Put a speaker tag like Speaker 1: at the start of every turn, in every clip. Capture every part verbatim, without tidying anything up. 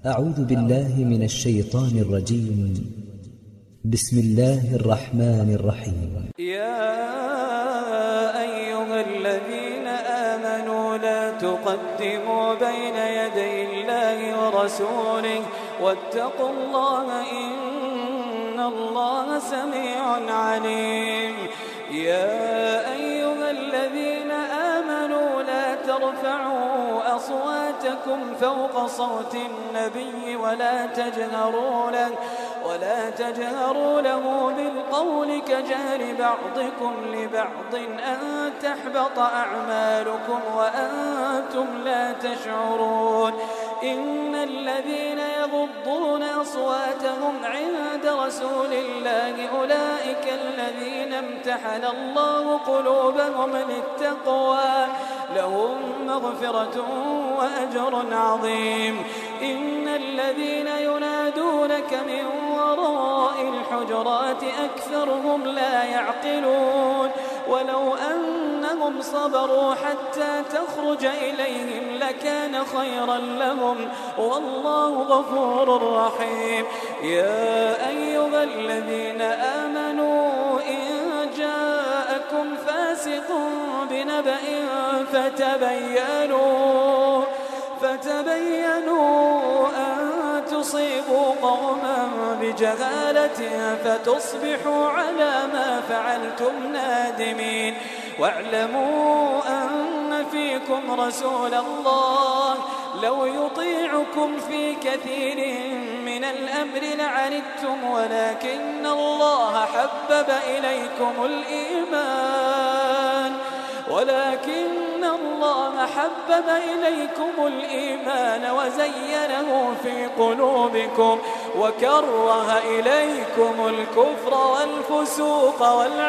Speaker 1: أعوذ بالله من الشيطان الرجيم. بسم الله الرحمن الرحيم.
Speaker 2: يا أيها الذين آمنوا لا تقدموا بين يدي الله ورسوله واتقوا الله إن الله سميع عليم. يا أيها الذين آمنوا لا ترفعوا أصواتكم فوق صوت النبي ولا تجهروا له ولا تجهروا له بالقول كجهر بعضكم لبعض أن تحبط أعمالكم وأنتم لا تشعرون. إن الذين يغضون أصواتهم عند رسول الله أولئك الذين امتحن الله قلوبهم للتقوى لهم مغفرة وأجر عظيم. إن الذين ينادونك من وراء الحجرات أكثرهم لا يعقلون. ولو أنهم صبروا حتى تخرج إليهم لكان خيرا لهم والله غفور رحيم. يا أيها الذين آمنوا إن جاءكم فاسق بنبأ فتبينوا فتبينوا أن تصيبوا قوما بجهالة فتصبحوا على ما فعلتم نادمين. واعلموا أن فيكم رسول الله لو يطيعكم في كثير من الأمر لعنتم ولكن الله حبب إليكم الإيمان ولكن الله حبب إليكم الإيمان وزينه في قلوبكم وكره إليكم الكفر والفسوق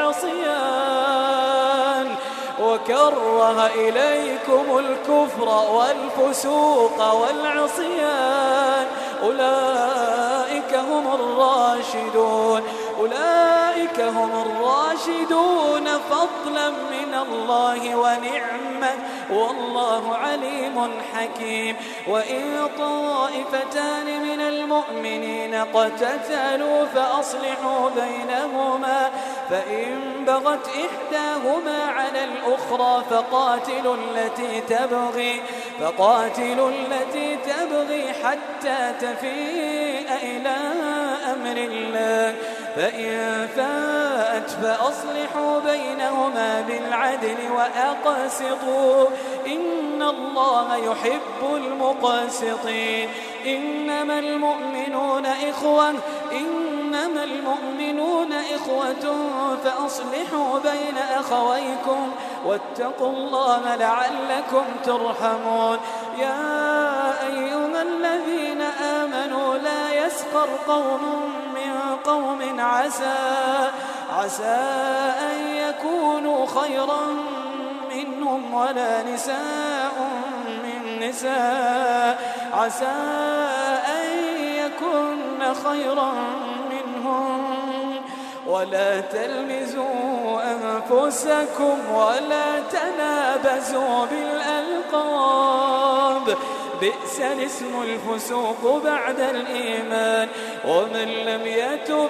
Speaker 2: والعصيان وكره إليكم الكفر والفسوق والعصيان أولئك هم الراشدون أولئك هم الراشدون فضلا من الله ونعمة والله عليم حكيم. وإن طائفتان من المؤمنين اقتتلوا فأصلحوا بينهما فإن بغت إحداهما على الأخرى فقاتلوا التي تبغي فقاتلوا التي تبغي حتى تفيء إلى أمر الله فإن فاءت فأصلحوا بينهما بالعدل وأقسطوا إن الله يحب المقسطين. إنما المؤمنون إخوة إنما المؤمنون إخوة فأصلحوا بين أخويكم واتقوا الله لعلكم ترحمون. يا أيها الذين آمنوا لا يسخر قوم من قوم عسى عسى أن يكونوا خيرا منهم ولا نساء من نساء عسى أن يكون خيرا منهم ولا تلمزوا أنفسكم ولا تنابزوا بالألقاب بئس الاسم الفسوق بعد الإيمان ومن لم يتب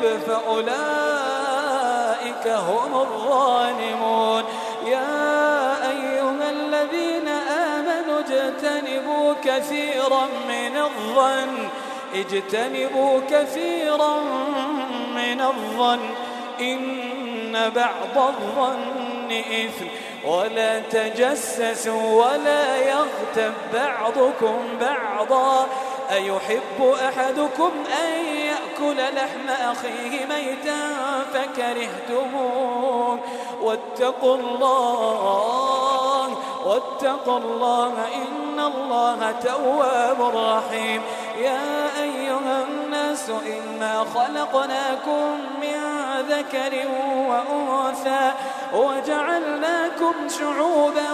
Speaker 2: فأولئك هم الظالمون. يا أيها الذين آمنوا اجتنبوا كثيرا من الظن اجتنبوا كثيرا من الظن إن بعض الظن إثم ولا تجسسوا ولا يغتب بعضكم بعضا أيحب أحدكم أن يأكل لحم أخيه ميتا فكرهتموه واتقوا الله واتقوا الله إن الله تواب رحيم. يا أيها الناس إنا خلقناكم من ذكر وأنثى وجعلناكم شعوبا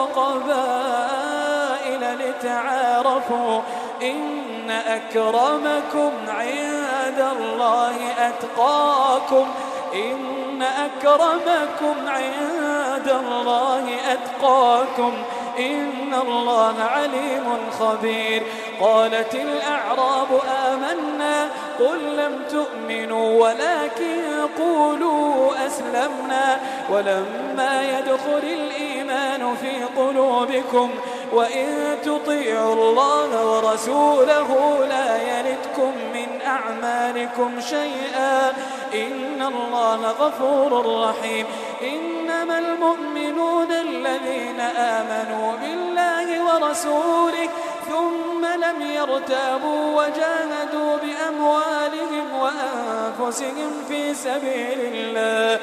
Speaker 2: وقبائل لتعارفوا إن أكرمكم عند الله أتقاكم إن أكرمكم عند الله أتقاكم إن الله عليم خبير. قالت الأعراب آمنا قل لم تؤمنوا ولكن قولوا أسلمنا ولما يدخل الإيمان في قلوبكم وإن تطيعوا الله ورسوله لا يلتكم من أعمالكم شيئا إن الله غفور رحيم. إنما المؤمنون الذين آمنوا بالله ورسوله ثم لم يرتابوا وجاهدوا بأموالهم وأنفسهم في سبيل الله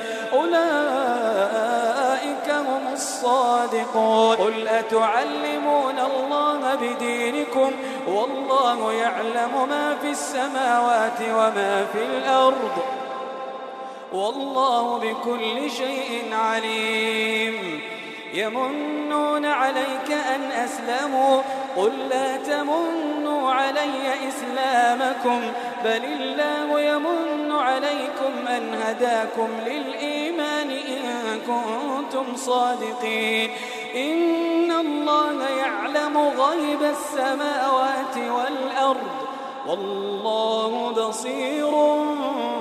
Speaker 2: أولئك هم الصادقون. قل أتعلمون الله بدينكم والله يعلم ما في السماوات وما في الأرض والله بكل شيء عليم. يمنون عليك أن أسلموا قل لا تمنوا علي إسلامكم بل الله يمن عليكم أن هداكم للإيمان إن كنتم صادقين. إن الله يعلم غيب السماوات والأرض والله بصير